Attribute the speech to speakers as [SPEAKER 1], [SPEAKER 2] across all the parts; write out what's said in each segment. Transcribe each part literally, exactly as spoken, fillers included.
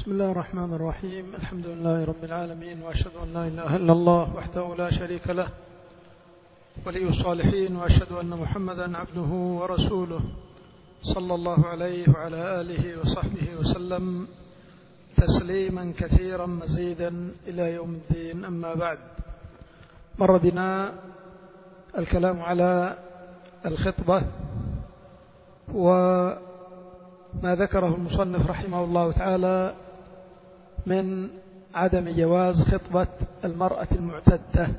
[SPEAKER 1] بسم الله الرحمن الرحيم. الحمد لله رب العالمين، وأشهد أن لا إله إلا الله وحده لا شريك له ولي الصالحين، وأشهد أن محمدا عبده ورسوله صلى الله عليه وعلى آله وصحبه وسلم تسليما كثيرا مزيدا إلى يوم الدين. أما بعد، مر بنا الكلام على الخطبة وما ذكره المصنف رحمه الله تعالى من عدم جواز خطبة المرأة المعتدة.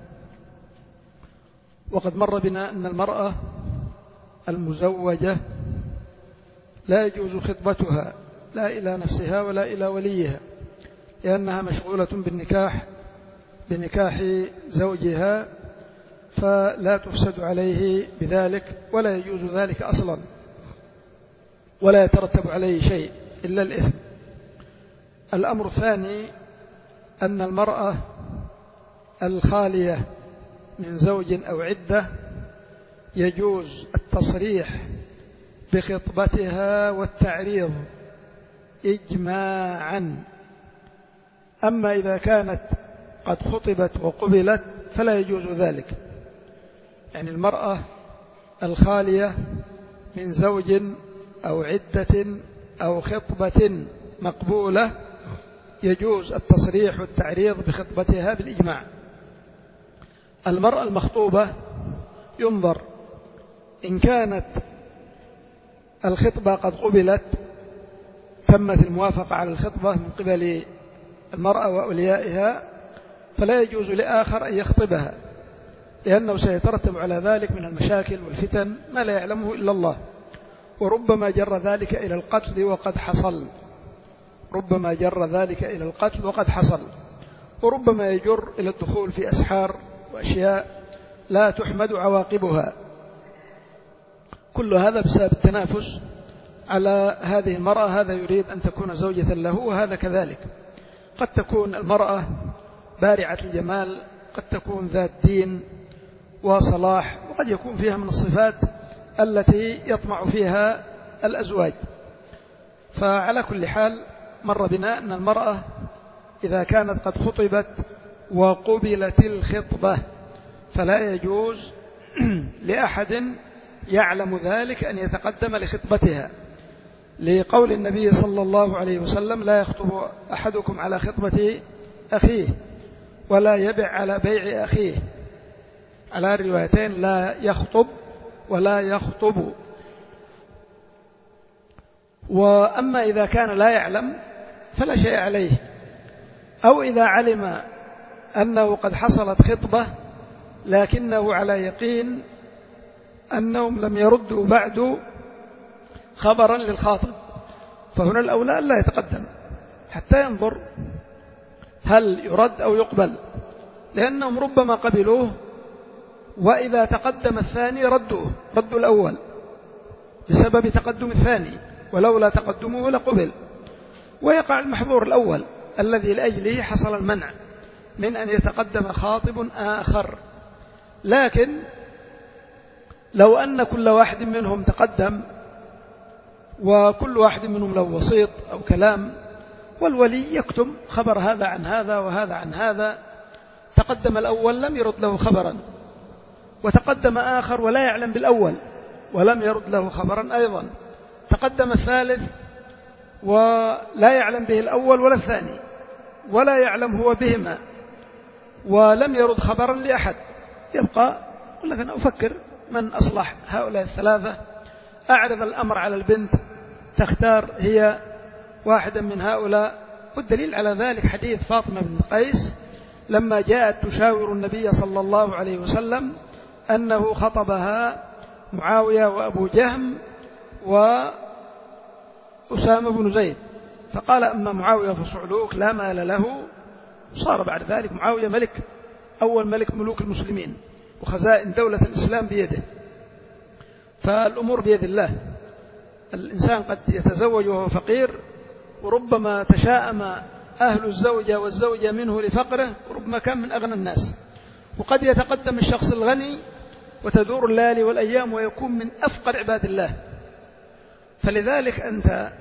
[SPEAKER 1] وقد مر بنا أن المرأة المزوجة لا يجوز خطبتها لا إلى نفسها ولا إلى وليها، لأنها مشغولة بالنكاح بنكاح زوجها، فلا تفسد عليه بذلك ولا يجوز ذلك أصلا، ولا يترتب عليه شيء إلا الإثم. الأمر الثاني أن المرأة الخالية من زوج أو عدة يجوز التصريح بخطبتها والتعريض إجماعا. أما إذا كانت قد خطبت وقبلت فلا يجوز ذلك. يعني المرأة الخالية من زوج أو عدة أو خطبة مقبولة يجوز التصريح والتعريض بخطبتها بالإجماع. المرأة المخطوبة ينظر إن كانت الخطبة قد قبلت، تمت الموافقة على الخطبة من قبل المرأة وأوليائها، فلا يجوز لآخر أن يخطبها، لأنه سيترتب على ذلك من المشاكل والفتن ما لا يعلمه إلا الله، وربما جر ذلك إلى القتل وقد حصل ربما جر ذلك إلى القتل وقد حصل وربما يجر إلى الدخول في أسحار وأشياء لا تحمد عواقبها. كل هذا بسبب التنافس على هذه المرأة، هذا يريد أن تكون زوجة له وهذا كذلك. قد تكون المرأة بارعة الجمال، قد تكون ذات دين وصلاح، وقد يكون فيها من الصفات التي يطمع فيها الأزواج. فعلى كل حال مر بنا أن المرأة إذا كانت قد خطبت وقبلت الخطبة فلا يجوز لأحد يعلم ذلك أن يتقدم لخطبتها، لقول النبي صلى الله عليه وسلم: لا يخطب أحدكم على خطبة أخيه ولا يبع على بيع أخيه. على الروايتين لا يخطب ولا يخطب. وأما إذا كان لا يعلم فلا شيء عليه، أو إذا علم أنه قد حصلت خطبة لكنه على يقين أنهم لم يردوا بعد خبرا للخاطب، فهنا الأولى ألا يتقدم حتى ينظر هل يرد أو يقبل، لأنهم ربما قبلوه، وإذا تقدم الثاني ردوه ردوا الأول بسبب تقدم الثاني، ولولا تقدمه لقبل، ويقع المحظور الأول الذي لأجله حصل المنع من أن يتقدم خاطب آخر. لكن لو أن كل واحد منهم تقدم وكل واحد منهم له وسيط أو كلام، والولي يكتم خبر هذا عن هذا وهذا عن هذا، تقدم الأول لم يرد له خبرا، وتقدم آخر ولا يعلم بالأول ولم يرد له خبرا أيضا، تقدم الثالث ولا يعلم به الأول ولا الثاني ولا يعلم هو بهما ولم يرد خبرا لأحد، يبقى يقول لك أنا أفكر من أصلح هؤلاء الثلاثة، أعرض الأمر على البنت تختار هي واحدا من هؤلاء. والدليل على ذلك حديث فاطمة بن قيس لما جاءت تشاور النبي صلى الله عليه وسلم أنه خطبها معاوية وأبو جهم وأسامة بن زيد، فقال: أما معاوية فصعلوك لا مال له. صار بعد ذلك معاوية ملك، أول ملك ملوك المسلمين، وخزائن دولة الإسلام بيده. فالأمور بيد الله. الإنسان قد يتزوج وهو فقير، وربما تشاءم أهل الزوجة والزوجة منه لفقره، وربما كان من أغنى الناس. وقد يتقدم الشخص الغني وتدور الليالي والأيام ويكون من أفقر عباد الله. فلذلك أنت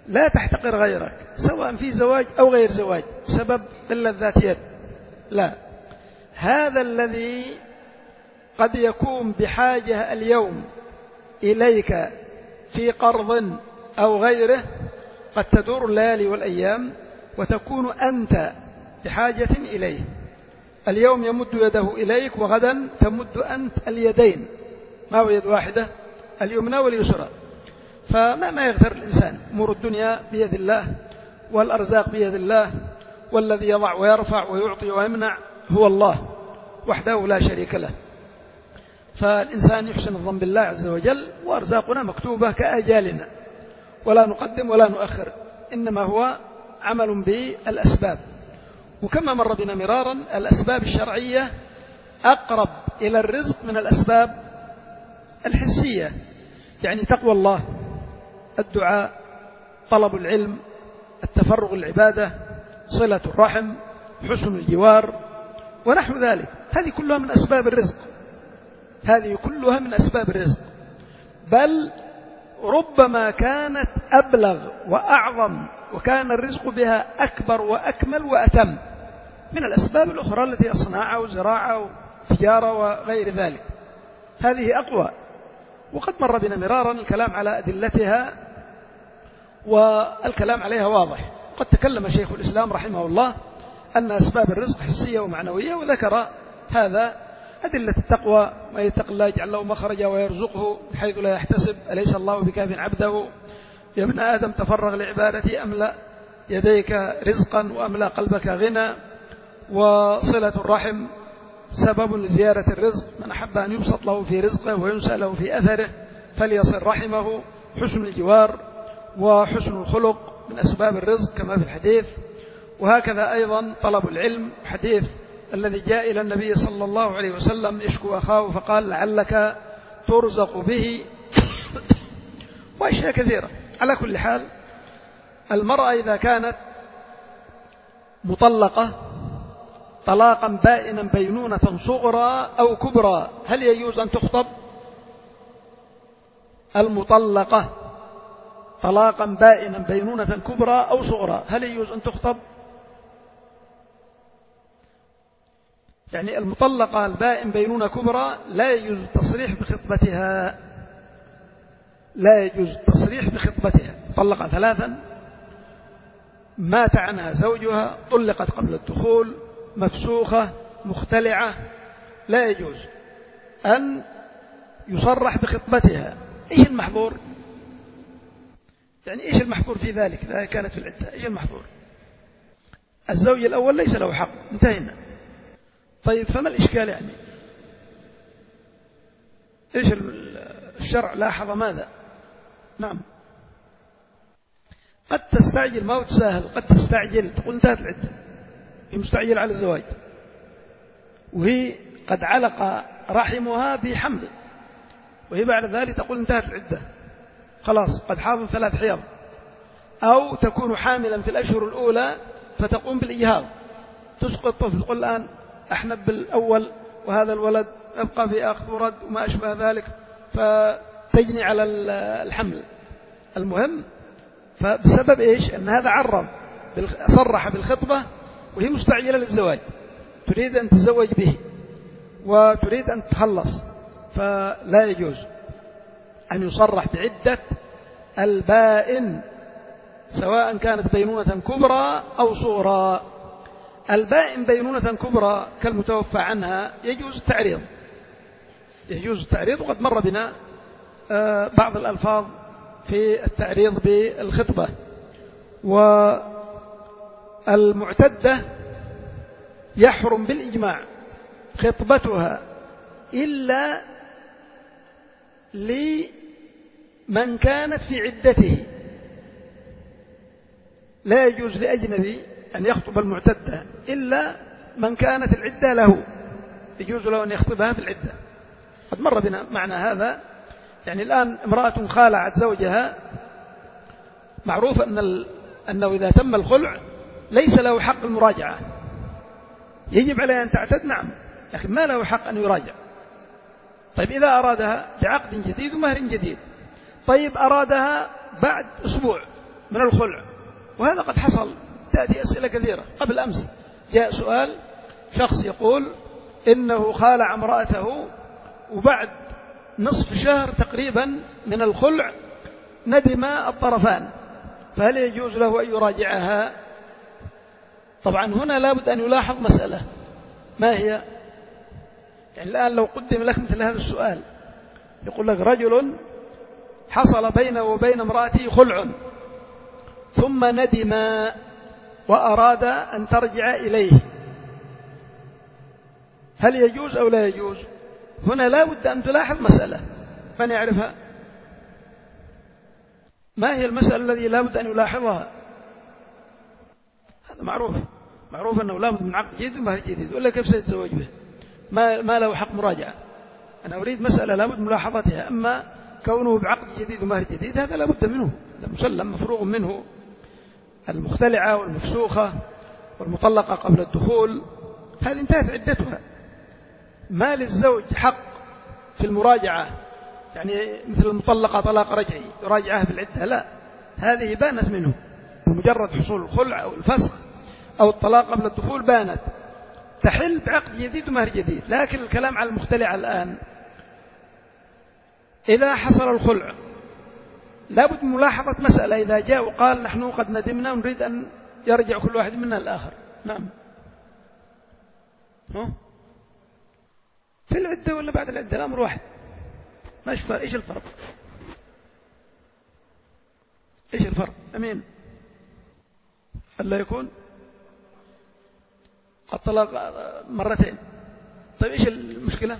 [SPEAKER 1] لا تحتقر غيرك سواء في زواج أو غير زواج بسبب قلة ذات يد، لا، هذا الذي قد يكون بحاجة اليوم إليك في قرض أو غيره، قد تدور الليالي والأيام وتكون أنت بحاجة إليه. اليوم يمد يده إليك وغدا تمد أنت اليدين، ما هو يد واحدة، اليمنى واليسرى. فما ما يغتر الإنسان، أمور الدنيا بيد الله والأرزاق بيد الله، والذي يضع ويرفع ويعطي ويمنع هو الله وحده لا شريك له. فالإنسان يحسن الظن بالله عز وجل، وأرزاقنا مكتوبة كآجالنا، ولا نقدم ولا نؤخر، إنما هو عمل بالأسباب. وكما مر بنا مرارا الأسباب الشرعية أقرب إلى الرزق من الأسباب الحسية، يعني تقوى الله، الدعاء، طلب العلم، التفرغ العبادة، صلة الرحم، حسن الجوار ونحو ذلك، هذه كلها من أسباب الرزق، هذه كلها من أسباب الرزق، بل ربما كانت أبلغ وأعظم، وكان الرزق بها أكبر وأكمل وأتم من الأسباب الأخرى التي هي صناعة وزراعة وتجارة وغير ذلك، هذه أقوى. وقد مر بنا مرارا الكلام على أدلتها، والكلام عليها واضح. قد تكلم شيخ الإسلام رحمه الله أن أسباب الرزق حسية ومعنوية، وذكر هذا أدلة التقوى: ما يتق الله يجعل له مخرجا ويرزقه من حيث لا يحتسب، أليس الله بكاف عبده، يا ابن آدم تفرغ لعبادتي أملأ يديك رزقا وأملأ قلبك غنى، وصلة الرحم سبب لزيارة الرزق، من أحب أن يبسط له في رزقه وينسى له في أثره فليصل رحمه، حسن الجوار وحسن الخلق من أسباب الرزق كما في الحديث. وهكذا أيضا طلب العلم، حديث الذي جاء إلى النبي صلى الله عليه وسلم يشكو أخاه فقال لعلك ترزق به وأشياء كثيرة. على كل حال، المرأة إذا كانت مطلقة طلاقا بائنا بينونة صغرى أو كبرى، هل يجوز أن تخطب؟ المطلقة طلاقا بائنا بينونة كبرى أو صغرى، هل يجوز أن تخطب؟ يعني المطلقة البائن بينونة كبرى لا يجوز التصريح بخطبتها، لا يجوز التصريح بخطبتها، طلق ثلاثا، مات عنها زوجها، طلقت قبل الدخول، مفسوخة، مختلعة، لا يجوز أن يصرح بخطبتها. إيش المحظور؟ يعني إيش المحظور في ذلك إذا كانت في العدة؟ إيش المحظور؟ الزوج الأول ليس له حق، انتهينا. طيب فما الإشكال يعني؟ إيش الشرع لاحظ ماذا؟ نعم، قد تستعجل، ما هو تساهل، قد تستعجل تقول انتهت العدة، هي مستعجل على الزواج، وهي قد علق رحمها بحمل، وهي بعد ذلك تقول انتهت العدة خلاص قد حاضن ثلاث حيض، أو تكون حاملا في الأشهر الأولى فتقوم بالإجهاض، تسقط الطفل، تقول الآن أحنب بالأول وهذا الولد يبقى في أخذ ورد وما أشبه ذلك، فتجني على الحمل. المهم، فبسبب إيش؟ أن هذا عرض صرح بالخطبة وهي مستعجلة للزواج، تريد أن تتزوج به وتريد أن تخلص، فلا يجوز أن يصرح بعدة البائن سواء كانت بينونة كبرى أو صغرى. البائن بينونة كبرى كالمتوفى عنها يجوز التعريض، يجوز التعريض، وقد مر بنا بعض الألفاظ في التعريض بالخطبة. والمعتدة يحرم بالإجماع خطبتها إلا لمن كانت في عدته، لا يجوز لأجنبي أن يخطب المعتدة إلا من كانت العدة له، يجوز له أن يخطبها في العدة. قد مر بنا معنى هذا. يعني الآن امرأة خالعت زوجها، معروف أن أنه إذا تم الخلع ليس له حق المراجعة، يجب عليه أن تعتد، نعم، لكن ما له حق أن يراجع. طيب إذا أرادها بعقد جديد ومهر جديد، طيب أرادها بعد أسبوع من الخلع، وهذا قد حصل. تأتي أسئلة كثيرة. قبل أمس جاء سؤال، شخص يقول إنه خالع امرأته وبعد نصف شهر تقريبا من الخلع ندم الطرفان، فهل يجوز له أن يراجعها؟ طبعا هنا لابد أن يلاحظ مسألة، ما هي؟ يعني الآن لو قدم لك مثل هذا السؤال، يقول لك رجل حصل بينه وبين امرأته خلع ثم ندم وأراد أن ترجع إليه، هل يجوز أو لا يجوز؟ هنا لا بد أن تلاحظ مسألة، من يعرفها؟ ما هي المسألة الذي لا بد أن يلاحظها؟ هذا معروف، معروف أنه لا بد من عقد جديد ومهر جديد، ولا كيف سيتزوج به؟ ما, ما له حق مراجعة. أنا أريد مسألة لا بد من ملاحظتها، أما كونه بعقد جديد ومهر جديد هذا لا بد منه، هذا مسلم مفروغ منه. المختلعة والمفسوخة والمطلقة قبل الدخول هذه انتهت عدتها. ما للزوج حق في المراجعة، يعني مثل المطلقة طلاق رجعي يراجعها في العدة، لا، هذه بانت منه بمجرد حصول الخلع أو الفسخ أو الطلاق قبل الدخول بانت، تحل بعقد جديد ومهر جديد. لكن الكلام على المختلعة الآن، إذا حصل الخلع لابد من ملاحظة مسألة، إذا جاء وقال نحن قد ندمنا ونريد أن يرجع كل واحد منا الآخر، نعم، في العدة ولا بعد العدة الأمر واحد، ما فرق. إيش الفرق؟ إيش الفرق؟ أمين ألا يكون الطلاق مرتين. طيب إيش المشكلة؟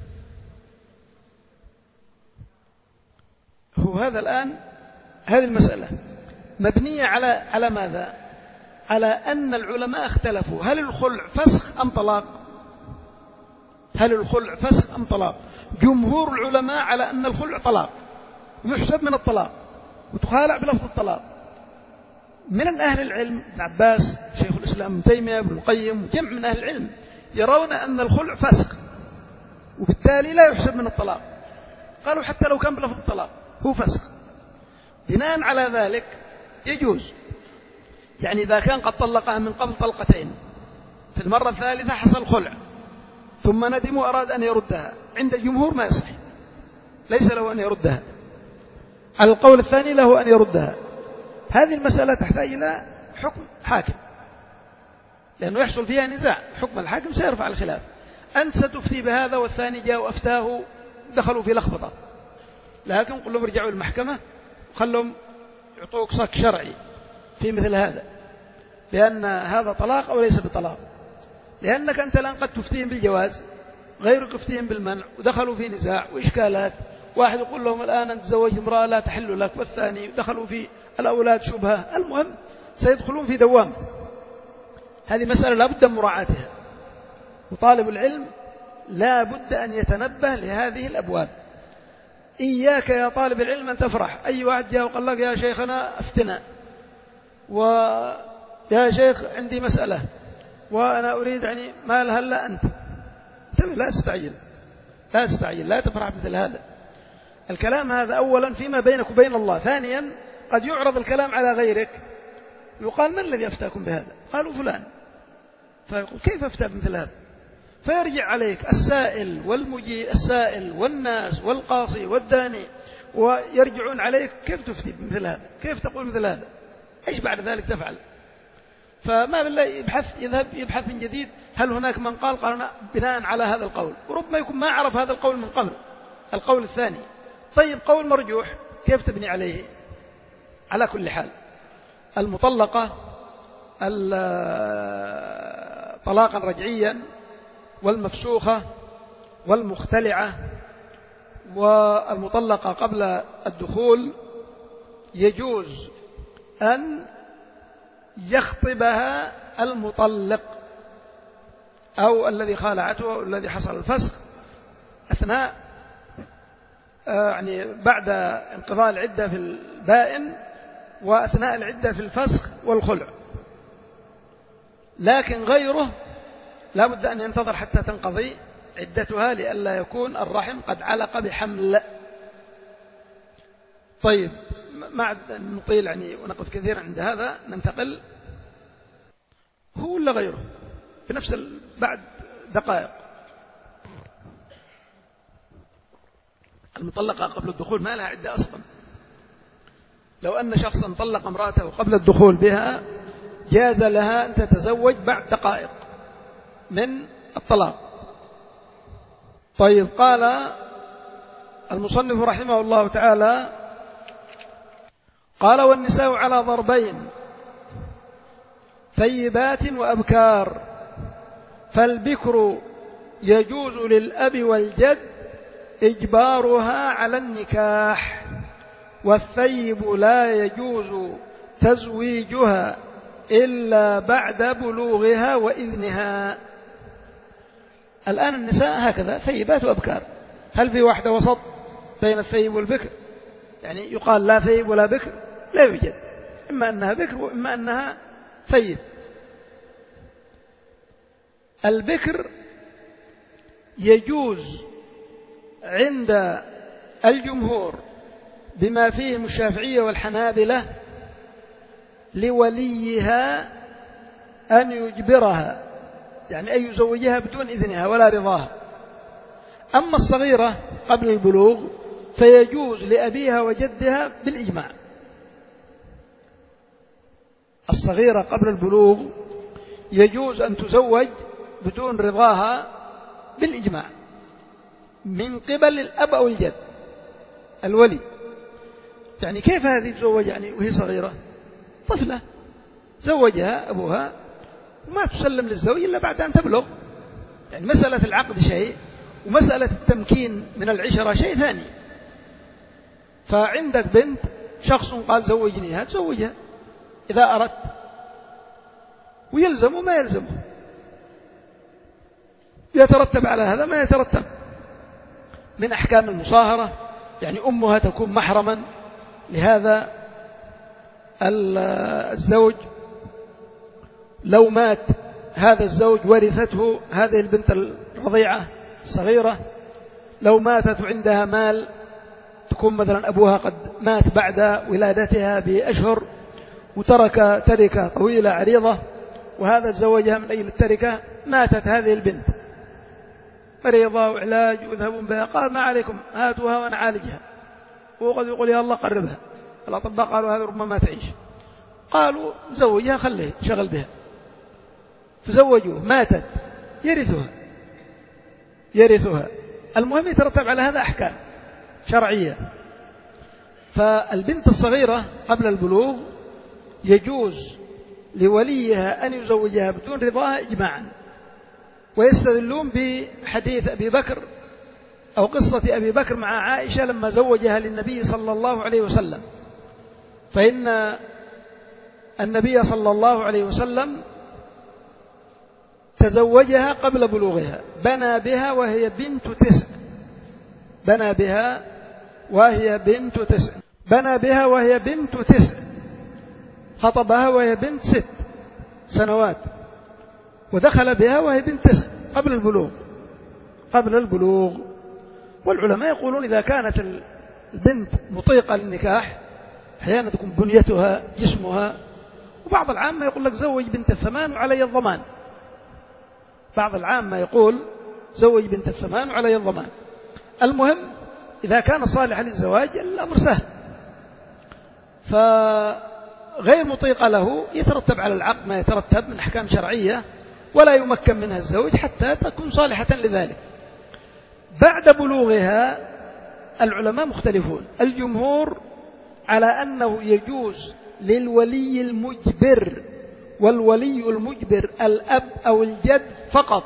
[SPEAKER 1] هو هذا الآن هذه المسألة مبنية على على ماذا؟ على أن العلماء اختلفوا هل الخلع فسخ أم طلاق؟ هل الخلع فسخ أم طلاق؟ جمهور العلماء على أن الخلع طلاق يحسب من الطلاق وتخالع بلفظ الطلاق. من أهل العلم ابن عباس، شيخ الإسلام ابن تيمية، ابن القيم، جمع من أهل العلم يرون أن الخلع فسخ وبالتالي لا يحسب من الطلاق، قالوا حتى لو كان بلفظ الطلاق هو فسخ. بناء على ذلك يجوز، يعني إذا كان قد طلقها من قبل طلقتين، في المرة الثالثة حصل خلع ثم ندم وأراد أن يردها، عند الجمهور ما يصح، ليس له أن يردها. على القول الثاني له أن يردها. هذه المسألة تحتاج إلى حكم حاكم، لأنه يحصل فيها نزاع، حكم الحاكم سيرفع الخلاف. أنت ستفتي بهذا والثاني جاء وأفتاه، دخلوا في لخبطة، لكن قل لهم ارجعوا المحكمة وخلهم يعطوك صك شرعي في مثل هذا، لأن هذا طلاق أو ليس بطلاق. لأنك أنت الآن قد تفتيهم بالجواز، غيرك يفتيهم بالمنع، ودخلوا في نزاع وإشكالات. واحد يقول لهم الآن أنت تزوجت امرأة لا تحل لك، والثاني دخلوا في الأولاد شبهة، المهم سيدخلون في دوام. هذه مسألة لا بد من مراعاتها، وطالب العلم لا بد أن يتنبه لهذه الأبواب. إياك يا طالب العلم أن تفرح، أي واحد جاء وقال لك يا شيخنا أفتنا، ويا شيخ عندي مسألة وأنا أريد يعني ما لها إلا أنت، لا تستعجل، لا تستعجل، لا تفرح مثل هذا. الكلام هذا أولا فيما بينك وبين الله، ثانيا قد يعرض الكلام على غيرك، يقال من الذي أفتاكم بهذا؟ قالوا فلان، فيقول كيف أفتى بمثل هذا؟ فيرجع عليك السائل والمجي السائل والناس والقاصي والداني، ويرجعون عليك كيف تفتي بمثل هذا؟ كيف تقول مثل هذا؟ إيش بعد ذلك تفعل؟ فما بالله يبحث، يذهب يبحث من جديد، هل هناك من قال قال بناء على هذا القول، وربما يكون ما عرف هذا القول من قبل، القول الثاني. طيب قول مرجوح كيف تبني عليه؟ على كل حال المطلقة طلاقا رجعيا والمفسوخة والمختلعة والمطلقة قبل الدخول يجوز أن يخطبها المطلق أو الذي خالعته أو الذي حصل الفسخ أثناء يعني بعد انقضاء العدة في البائن وأثناء العدة في الفسخ والخلع. لكن غيره لا بد أن ينتظر حتى تنقضي عدتها لئلا يكون الرحم قد علق بحمل. طيب ما نطيل يعني ونقف كثيرا عند هذا، ننتقل. هو ولا غيره في نفس بعد دقائق. المطلقة قبل الدخول ما لها عدة أصلا. لو أن شخصا طلق امرأته قبل الدخول بها جاز لها أن تتزوج بعد دقائق من الطلاق. طيب، قال المصنف رحمه الله تعالى: قال: والنساء على ضربين، ثيبات وأبكار. فالبكر يجوز للأب والجد إجبارها على النكاح، والثيب لا يجوز تزويجها إلا بعد بلوغها وإذنها. الآن النساء هكذا ثيبات وأبكار. هل في واحدة وسط بين الثيب والبكر؟ يعني يقال لا ثيب ولا بكر؟ لا يوجد. إما أنها بكر وإما أنها ثيب. البكر يجوز عند الجمهور بما فيهم الشافعية والحنابلة لوليها أن يجبرها، يعني أن يزوجها بدون إذنها ولا رضاها. أما الصغيرة قبل البلوغ فيجوز لأبيها وجدها بالإجماع. الصغيرة قبل البلوغ يجوز أن تزوج بدون رضاها بالإجماع من قبل الأب أو الجد الولي. يعني كيف هذه تزوج يعني وهي صغيرة؟ طفلة زوجها أبوها وما تسلم للزوج إلا بعد أن تبلغ. يعني مسألة العقد شيء ومسألة التمكين من العشرة شيء ثاني. فعندك بنت شخص قال زوجنيها، تزوجها إذا أردت، ويلزم ما يلزمه، يترتب على هذا ما يترتب من أحكام المصاهرة. يعني أمها تكون محرما لهذا الزوج. لو مات هذا الزوج ورثته هذه البنت الرضيعة الصغيرة. لو ماتت وعندها مال، تكون مثلا أبوها قد مات بعد ولادتها بأشهر وترك تركة طويلة عريضة، وهذا تزوجها من أجل التركة. ماتت هذه البنت مريضة وعلاج ويذهبون بها، قال: ما عليكم، هاتوها وأنا عالجها. وقد يقول: يا الله قربها. الأطباء قالوا: هذا ربما ما تعيش. قالوا: زوجها، خليه شغل بها. فزوجوه، ماتت، يرثها يرثها المهم يترتب على هذا أحكام شرعية. فالبنت الصغيرة قبل البلوغ يجوز لوليها أن يزوجها بدون رضاها إجماعا. ويستدلون بحديث أبي بكر أو قصة أبي بكر مع عائشة لما زوجها للنبي صلى الله عليه وسلم. فإن النبي صلى الله عليه وسلم تزوجها قبل بلوغها، بنى بها وهي بنت تسع بنى بها وهي بنت تسع بنى بها وهي بنت تسع خطبها وهي بنت ست سنوات، ودخل بها وهي بنت تسع قبل البلوغ قبل البلوغ والعلماء يقولون إذا كانت البنت مطيقة للنكاح، أحيانا تكون بنيتها جسمها، وبعض العامة يقول لك زوج بنت الثمان وعلي الضمان. بعض العامة يقول زوج بنت الثمان وعلي الضمان. المهم إذا كان صالحا للزواج الأمر سهل. فغير مطيقة له يترتب على العقد ما يترتب من أحكام شرعية، ولا يمكن منها الزوج حتى تكون صالحة لذلك. بعد بلوغها العلماء مختلفون. الجمهور على أنه يجوز للولي المجبر، والولي المجبر الأب أو الجد فقط.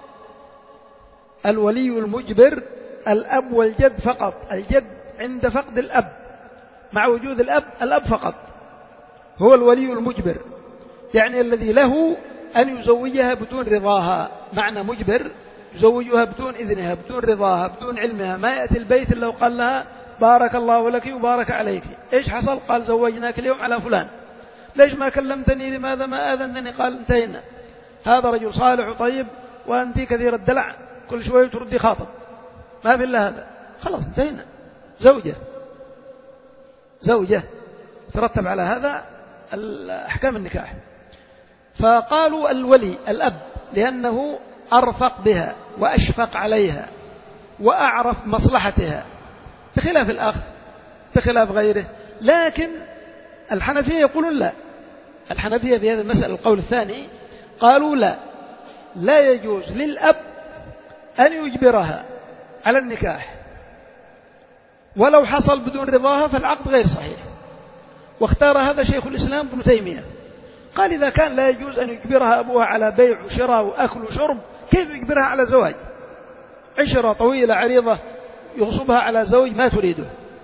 [SPEAKER 1] الولي المجبر الأب والجد فقط. الجد عند فقد الأب، مع وجود الأب الأب فقط هو الولي المجبر، يعني الذي له أن يزوجها بدون رضاها. معنى مجبر يزوجها بدون إذنها بدون رضاها بدون علمها. ما يأتي البيت إلا وقال لها بارك الله لك وبارك عليك. إيش حصل؟ قال زوجناك اليوم على فلان. ليش ما كلمتني؟ لماذا ما آذنتني؟ قال انتهينا. هذا رجل صالح وطيب وأنت كثير الدلع، كل شوية تردي خاطب، ما في إلا هذا. خلاص انتهينا. زوجة زوجة يترتب على هذا أحكام النكاح. فقالوا الولي الأب لأنه أرفق بها وأشفق عليها وأعرف مصلحتها بخلاف الأخ بخلاف غيره. لكن الحنفية يقولون لا، الحنفية في هذه المسألة القول الثاني قالوا لا، لا يجوز للأب أن يجبرها على النكاح، ولو حصل بدون رضاها فالعقد غير صحيح. واختار هذا شيخ الإسلام ابن تيمية، قال إذا كان لا يجوز أن يجبرها أبوها على بيع وشراء وأكل وشرب، كيف يجبرها على زواج؟ عشرة طويلة عريضة يغصبها على زوج ما تريده،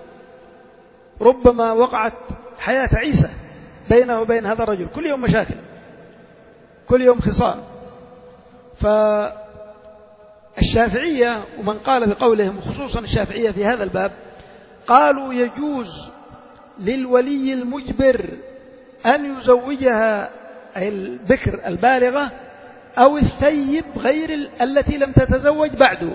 [SPEAKER 1] ربما وقعت حياة عيسى بينه وبين هذا الرجل، كل يوم مشاكل، كل يوم خصام. فالشافعية ومن قال بقولهم خصوصا الشافعية في هذا الباب قالوا يجوز للولي المجبر أن يزوجها أي البكر البالغة أو الثيب غير التي لم تتزوج بعده.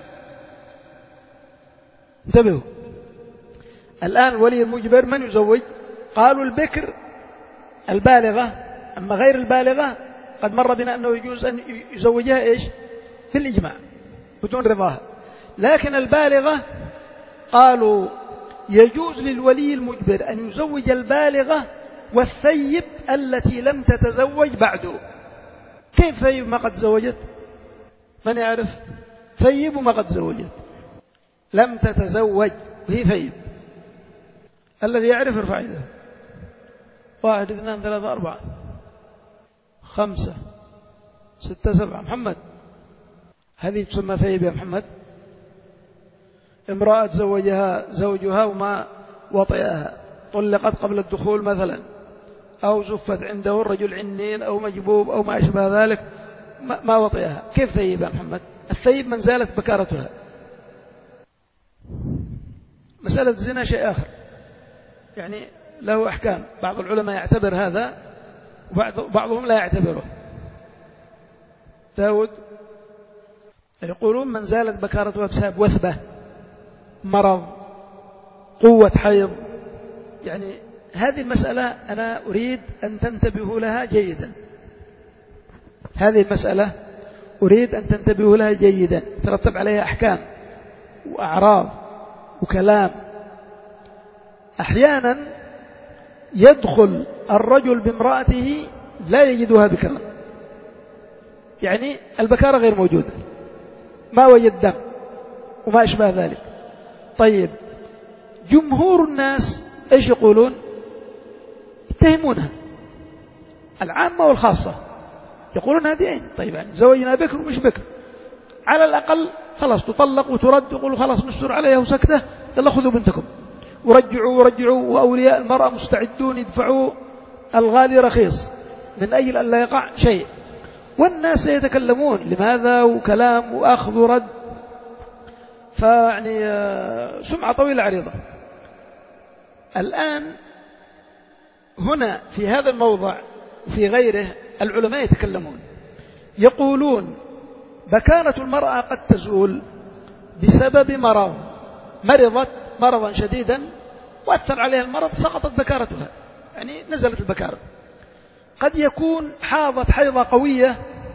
[SPEAKER 1] انتبهوا، الآن الولي المجبر من يزوج؟ قالوا البكر البالغة، أما غير البالغة قد مر بنا أنه يجوز أن يزوجها إيش؟ بالإجماع بدون رضاها. لكن البالغة قالوا يجوز للولي المجبر أن يزوج البالغة والثيب التي لم تتزوج بعده. كيف ثيب ما قد تزوجت؟ من يعرف؟ ثيب ما قد تزوجت لم تتزوج وهي ثيب. الذي يعرف ارفع يده. واحد اثنان ثلاثة أربعة خمسة ستة سبعة. محمد، هذه تسمى ثيب يا محمد؟ امرأة تزوجها زوجها وما وطئها، طلقت قبل الدخول مثلا، أو زفت عنده الرجل عنين أو مجبوب أو ما أشبه ذلك، ما وطئها، كيف ثيب يا محمد؟ الثيب من زالت بكارتها. مسألة الزنا شيء آخر، يعني له أحكام، بعض العلماء يعتبر هذا وبعضهم لا يعتبره. داود يقولون من زالت بكارتها بسبب وثبة، مرض، قوة حيض. يعني هذه المسألة أنا أريد أن تنتبهوا لها جيدا، هذه المسألة أريد أن تنتبهوا لها جيدا، ترتب عليها أحكام وأعراض وكلام. أحيانا يدخل الرجل بامرأته لا يجدها بكرا، يعني البكارة غير موجودة، ما وجد دم وما أشبه ذلك. طيب جمهور الناس إيش يقولون؟ يتهمونها، العامة والخاصة يقولون هذه طيب يعني زوجنا بكر ومش بكر، على الأقل خلاص تطلق وترد، يقولوا خلاص نستر عليها وسكتة، يلا خذوا بنتكم ورجعوا ورجعوا، وأولياء المرأة مستعدون يدفعوا الغالي رخيص من أجل أن لا يقع شيء. والناس يتكلمون لماذا، وكلام وأخذ ورد، فيعني سمعة طويلة عريضة. الآن هنا في هذا الموضع وفي غيره العلماء يتكلمون، يقولون بكارة المرأة قد تزول بسبب مرض، مرضت مرضا شديدا وأثر عليها المرض، سقطت بكارتها، يعني نزلت البكارة. قد يكون حاضت حيضة قوية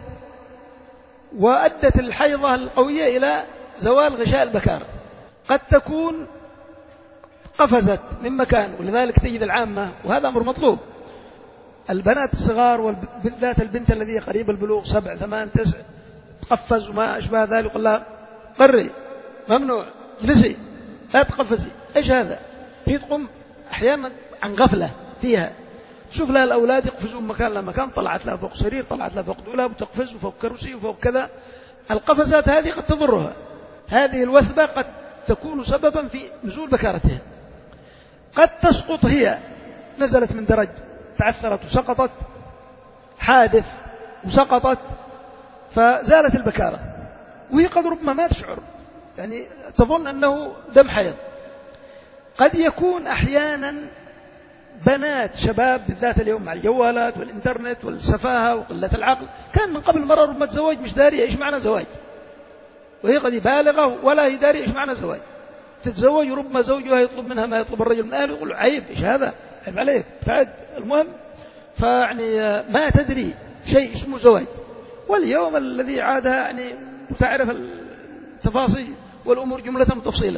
[SPEAKER 1] وأدت الحيضة القوية إلى زوال غشاء البكارة، قد تكون قفزت من مكان، ولذلك تجد العامة، وهذا أمر مطلوب، البنات الصغار وبالذات البنت الذي قريب البلوغ سبع ثمان تسع تقفز وما أشبه ذلك، يقول لها قري ممنوع جلسي لا تقفزي. إيش هذا؟ هي تقوم أحيانا عن غفلة فيها، شوف لها الأولاد يقفزون مكان لمكان، طلعت لها فوق سرير، طلعت لها فوق دولاب، وتقفز وفوق كرسي وفوق كذا. القفزات هذه قد تضرها، هذه الوثبة قد تكون سببا في نزول بكارتها. قد تسقط هي، نزلت من درج تعثرت وسقطت، حادث وسقطت فزالت البكارة، وهي قد ربما ما تشعر، يعني تظن أنه دم حيض. قد يكون أحيانا بنات شباب بالذات اليوم مع الجوالات والإنترنت والسفاهة وقلة العقل، كان من قبل مرة ربما تزوج مش داري إيش معنى زواج، وهي قد بالغة ولا هي داري إيش معنى زواج، تتزوج وربما زوجها يطلب منها ما يطلب الرجل من أهله، يقول عيب إيش هذا، عيب عليك بعد. المهم فيعني ما تدري شيء اسمه زواج، واليوم الذي عادها يعني تعرف التفاصيل والأمور جملة تفصيلا.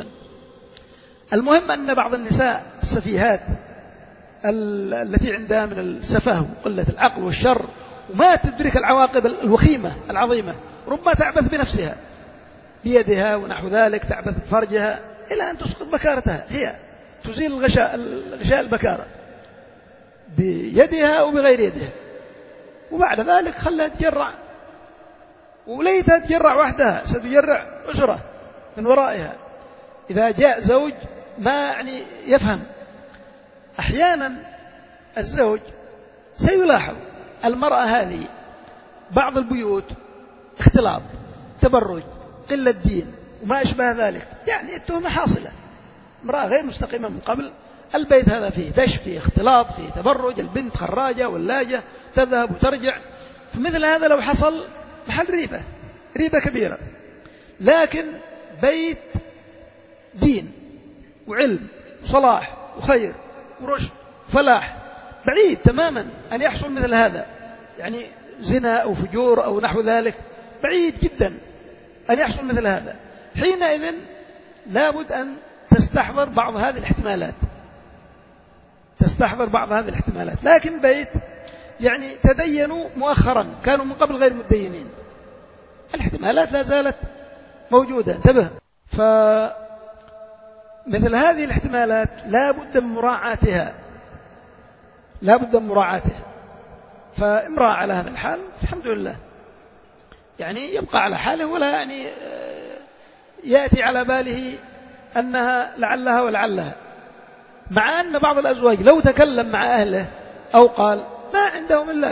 [SPEAKER 1] المهم أن بعض النساء السفيهات التي عندها من السفه وقلة العقل والشر وما تدرك العواقب الوخيمة العظيمة، ربما تعبث بنفسها بيدها ونحو ذلك، تعبث بفرجها إلى أن تسقط بكارتها، هي تزيل الغشاء الغشاء البكارة بيدها أو بغير يدها، وبعد ذلك خلها تجرع، وليتها تجرع وحدها ستجرع أسرة من ورائها. إذا جاء زوج ما يعني يفهم، أحيانا الزوج سيلاحظ المرأة هذه بعض البيوت اختلاط، تبرج، قلة دين وما أشبه ذلك، يعني التهمة حاصلة، امرأة غير مستقيمة من قبل، البيت هذا فيه دش، فيه اختلاط، فيه تبرج، البنت خراجة ولاجة تذهب وترجع. فمثل هذا لو حصل محل ريبة، ريبة كبيرة. لكن بيت دين وعلم وصلاح وخير ورشد وفلاح بعيد تماما أن يحصل مثل هذا، يعني زنا أو فجور أو نحو ذلك، بعيد جدا أن يحصل مثل هذا. حينئذ لابد أن تستحضر بعض هذه الاحتمالات، تستحضر بعض هذه الاحتمالات. لكن بيت يعني تدينوا مؤخرا، كانوا من قبل غير متدينين، الاحتمالات لا زالت موجودة، انتبه. فمثل هذه الاحتمالات لا بد من مراعاتها، لا بد من مراعاتها. فامرأة على هذا الحال الحمد لله يعني يبقى على حاله، ولا يعني يأتي على باله أنها لعلها ولعلها، مع أن بعض الأزواج لو تكلم مع أهله أو قال ما عندهم إلا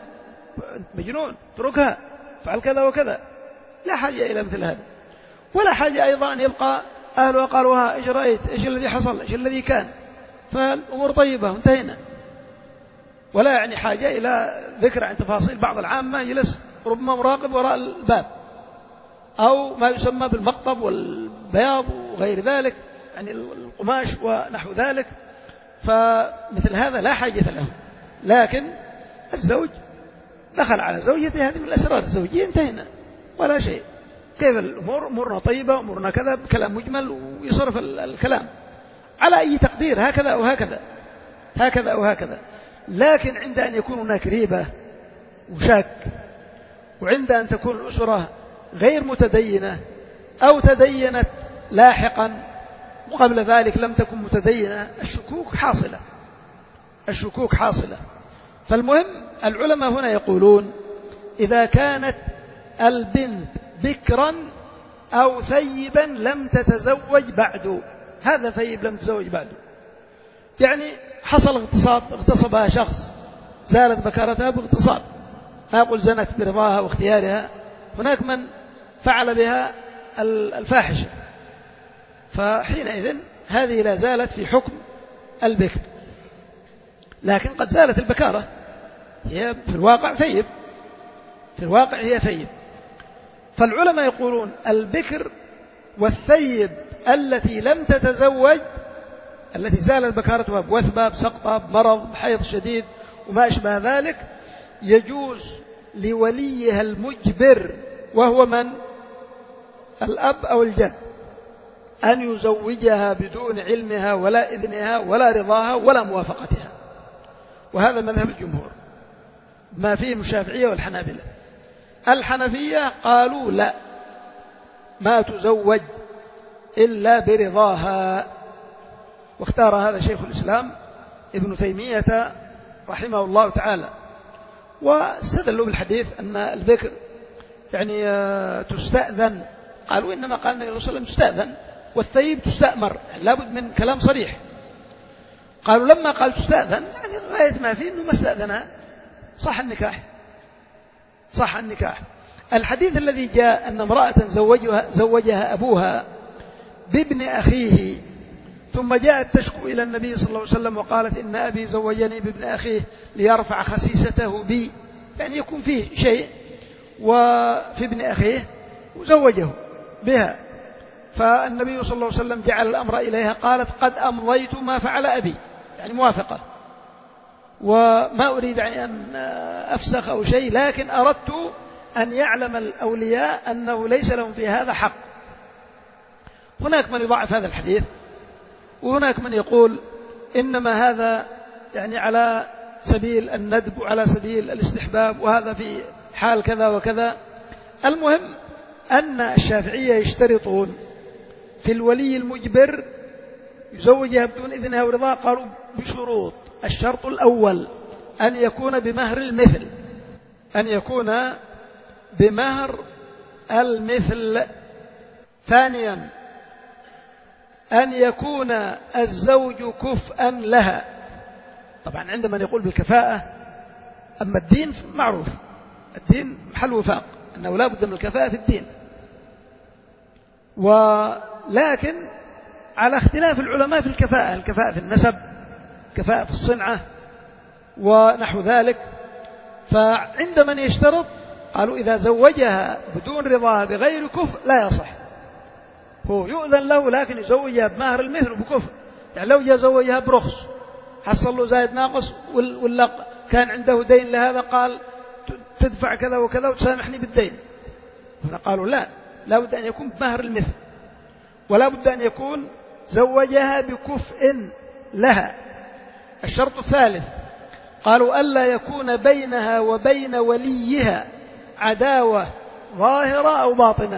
[SPEAKER 1] مجنون اتركها فعل كذا وكذا، لا حاجة إلى مثل هذا، ولا حاجة أيضا أن يبقى أهله قالوا ها إيش رأيت، إيش الذي حصل، إيش الذي كان، فالأمور طيبة وانتهينا، ولا يعني حاجة إلى ذكر عن تفاصيل. بعض العامة يجلس ربما مراقب وراء الباب أو ما يسمى بالمقطب والبياض وغير ذلك، يعني القماش ونحو ذلك، فمثل هذا لا حاجة له. لكن الزوج دخل على زوجته، هذه من الأسرار الزوجية، انتهينا ولا شيء. كيف الأمور، أمورنا طيبة، أمورنا كذا، بكلام مجمل، ويصرف الكلام على أي تقدير، هكذا أو هكذا، هكذا أو هكذا. لكن عند أن يكون هناك ريبة وشك، وعند أن تكون الأسرة غير متدينة أو تدينت لاحقا وقبل ذلك لم تكن متدينة، الشكوك حاصلة، الشكوك حاصلة. فالمهم العلماء هنا يقولون إذا كانت البنت بكرا أو ثيبا لم تتزوج بعد، هذا ثيب لم تتزوج بعد، يعني حصل اغتصاب، اغتصبها شخص، زالت بكارتها باغتصاب، ما أقول زنت برضاها واختيارها، هناك من فعل بها الفاحشة، فحينئذ هذه لا زالت في حكم البكر، لكن قد زالت البكارة، هي في الواقع ثيب، في الواقع هي ثيب. فالعلماء يقولون البكر والثيب التي لم تتزوج، التي زالت بكارتها بوثبة، بسقطة، بمرض، بحيض شديد وما أشبه ذلك، يجوز لوليها المجبر وهو من؟ الأب أو الجد، أن يزوجها بدون علمها ولا إذنها ولا رضاها ولا موافقتها، وهذا مذهب الجمهور ما فيه الشافعية والحنابلة. الحنفية قالوا لا، ما تزوج إلا برضاها، واختار هذا شيخ الإسلام ابن تيمية رحمه الله تعالى، واستدلوا بالحديث أن البكر يعني تستأذن، قالوا إنما قال النبي صلى الله عليه وسلم تستأذن، والثيب تستأمر، يعني لابد من كلام صريح. قالوا لما قال تستأذن يعني غاية ما فيه أنه ما استأذنها، صح النكاح، صح النكاح. الحديث الذي جاء أن امرأة زوجها, زوجها أبوها بابن أخيه، ثم جاءت تشكو إلى النبي صلى الله عليه وسلم وقالت إن أبي زوجني بابن أخيه ليرفع خسيسته بي، يعني يكون فيه شيء وفي ابن أخيه وزوجه بها، فالنبي صلى الله عليه وسلم جعل الأمر إليها، قالت قد أمضيت ما فعل أبي، يعني موافقة، وما أريد أن أفسخ أو شيء، لكن أردت أن يعلم الأولياء أنه ليس لهم في هذا حق. هناك من يضعف هذا الحديث، وهناك من يقول إنما هذا يعني على سبيل الندب وعلى سبيل الاستحباب، وهذا في حال كذا وكذا. المهم أن الشافعية يشترطون في الولي المجبر يزوجها بدون إذنها ورضاها، قالوا بشروط. الشرط الأول أن يكون بمهر المثل، أن يكون بمهر المثل. ثانيا أن يكون الزوج كفءا لها. طبعا عندما يقول بالكفاءة، أما الدين معروف، الدين محل وفاق أنه لا بد من الكفاءة في الدين، ولكن على اختلاف العلماء في الكفاءة، الكفاءة في النسب، الكفاءة في الصنعة ونحو ذلك. فعند من يشترط قالوا إذا زوجها بدون رضاها بغير كفء لا يصح. هو يؤذن له لكن يزوجها بمهر المثل وبكفء. يعني لو جاء زوجها برخص حصل له زائد ناقص، ولا كان عنده دين لهذا قال تدفع كذا وكذا وتسامحني بالدين، هنا قالوا لا، لا بد أن يكون بمهر المثل، ولا بد أن يكون زوجها بكفء لها. الشرط الثالث قالوا ألا يكون بينها وبين وليها عداوة ظاهرة أو باطنة.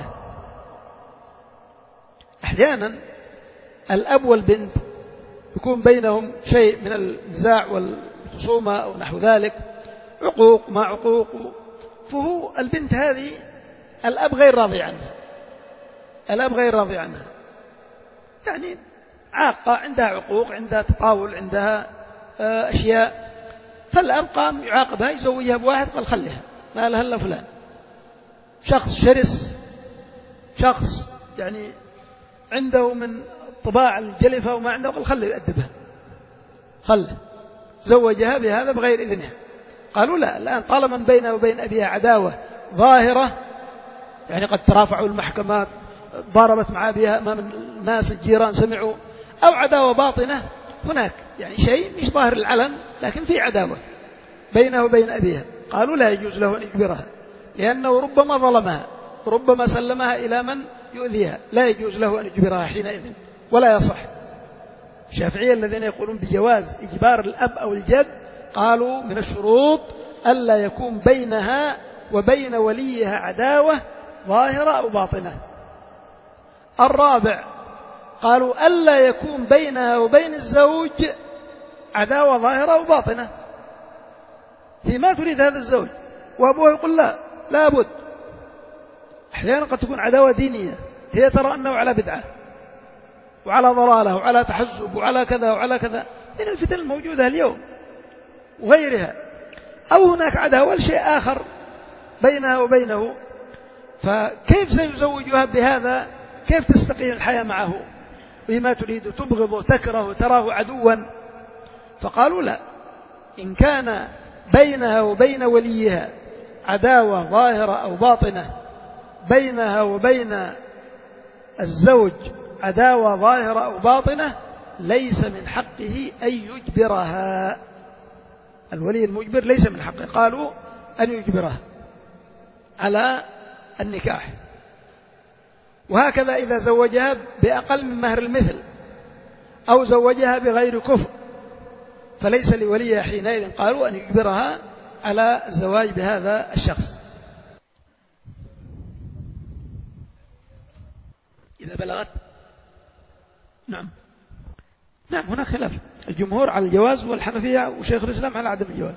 [SPEAKER 1] أحيانا الأب والبنت يكون بينهم شيء من النزاع والخصومة أو نحو ذلك، عقوق ما عقوق، فهو البنت هذه الأب غير راضي عنها، الأب غير راضي عنها، يعني عاقة، عندها عقوق، عندها تطاول، عندها أشياء، فالأب قام يعاقبها، يزوجها بواحد قال خليها ما لها إلا فلان. شخص شرس، شخص يعني عنده من طباع الجلفة وما عنده، قال خليه يؤدبها، خله زوجها بهذا بغير إذنها. قالوا لا، الآن طالما بينه وبين أبيها عداوة ظاهرة، يعني قد ترافعوا المحكمات، ضاربت مع أبيها أمام الناس الجيران سمعوا، أو عداوة باطنة، هناك يعني شيء مش ظاهر العلن لكن في عداوة بينه وبين أبيها، قالوا لا يجوز له أن يجبرها، لأنه ربما ظلمها، ربما سلمها إلى من يؤذيها، لا يجوز له أن يجبرها حينئذ ولا يصح. الشافعية الذين يقولون بجواز إجبار الأب أو الجد قالوا من الشروط ألا يكون بينها وبين وليها عداوة ظاهرة أو باطنة. الرابع قالوا ألا يكون بينها وبين الزوج عداوة ظاهرة أو باطنة، هي ما تريد هذا الزوج وأبوها يقول لا لا بد. أحيانا قد تكون عداوة دينية، هي ترى أنه على بدعة وعلى ضلالة وعلى تحزب وعلى كذا وعلى كذا من الفتن الموجودة اليوم وغيرها، أو هناك عداوة لشيء آخر بينها وبينه، فكيف سيزوجها بهذا؟ كيف تستقيم الحياة معه بما تريد، تبغضه تكره تراه عدوا؟ فقالوا لا، إن كان بينها وبين وليها عداوة ظاهرة أو باطنة، بينها وبين الزوج عداوة ظاهرة أو باطنة، ليس من حقه أن يجبرها. الولي المجبر ليس من حقه، قالوا أن يجبرها على النكاح. وهكذا إذا زوجها بأقل من مهر المثل أو زوجها بغير كفء، فليس لوليها حينئذ قالوا أن يجبرها على الزواج بهذا الشخص. إذا بلغت، نعم نعم هناك خلاف، الجمهور على الجواز والحنفية وشيخ الإسلام على عدم الجواز.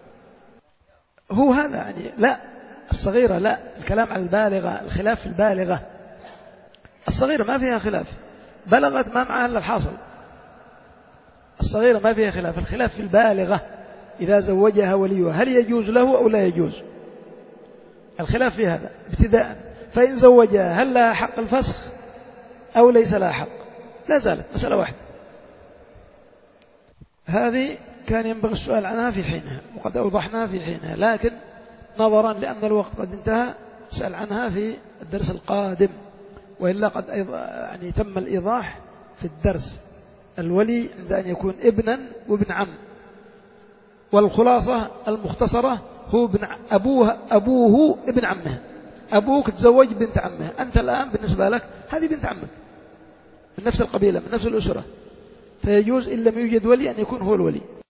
[SPEAKER 1] هو هذا يعني لا، الصغيرة لا، الكلام على البالغة، الخلاف في البالغة. الصغيرة ما فيها خلاف، بلغت ما معها إلا الحاصل، الصغيرة ما فيها خلاف، الخلاف في البالغة إذا زوجها وليها هل يجوز له أو لا يجوز، الخلاف في هذا ابتداء. فإن زوجها هل لها حق الفسخ أو ليس لها حق؟ لا زالت مسألة واحدة. هذه كان ينبغي السؤال عنها في حينها، وقد أوضحناها في حينها، لكن نظرا لأن الوقت قد انتهى سأل عنها في الدرس القادم، وإلا قد يعني تم الإيضاح في الدرس. الولي عند أن يكون ابنا وابن عم، والخلاصة المختصرة هو ابن أبوه أبوه ابن عمه. أبوك تزوج بنت عمه، أنت الآن بالنسبة لك هذه بنت عمك من نفس القبيلة من نفس الأسرة، فيجوز إن لم يوجد ولي أن يكون هو الولي.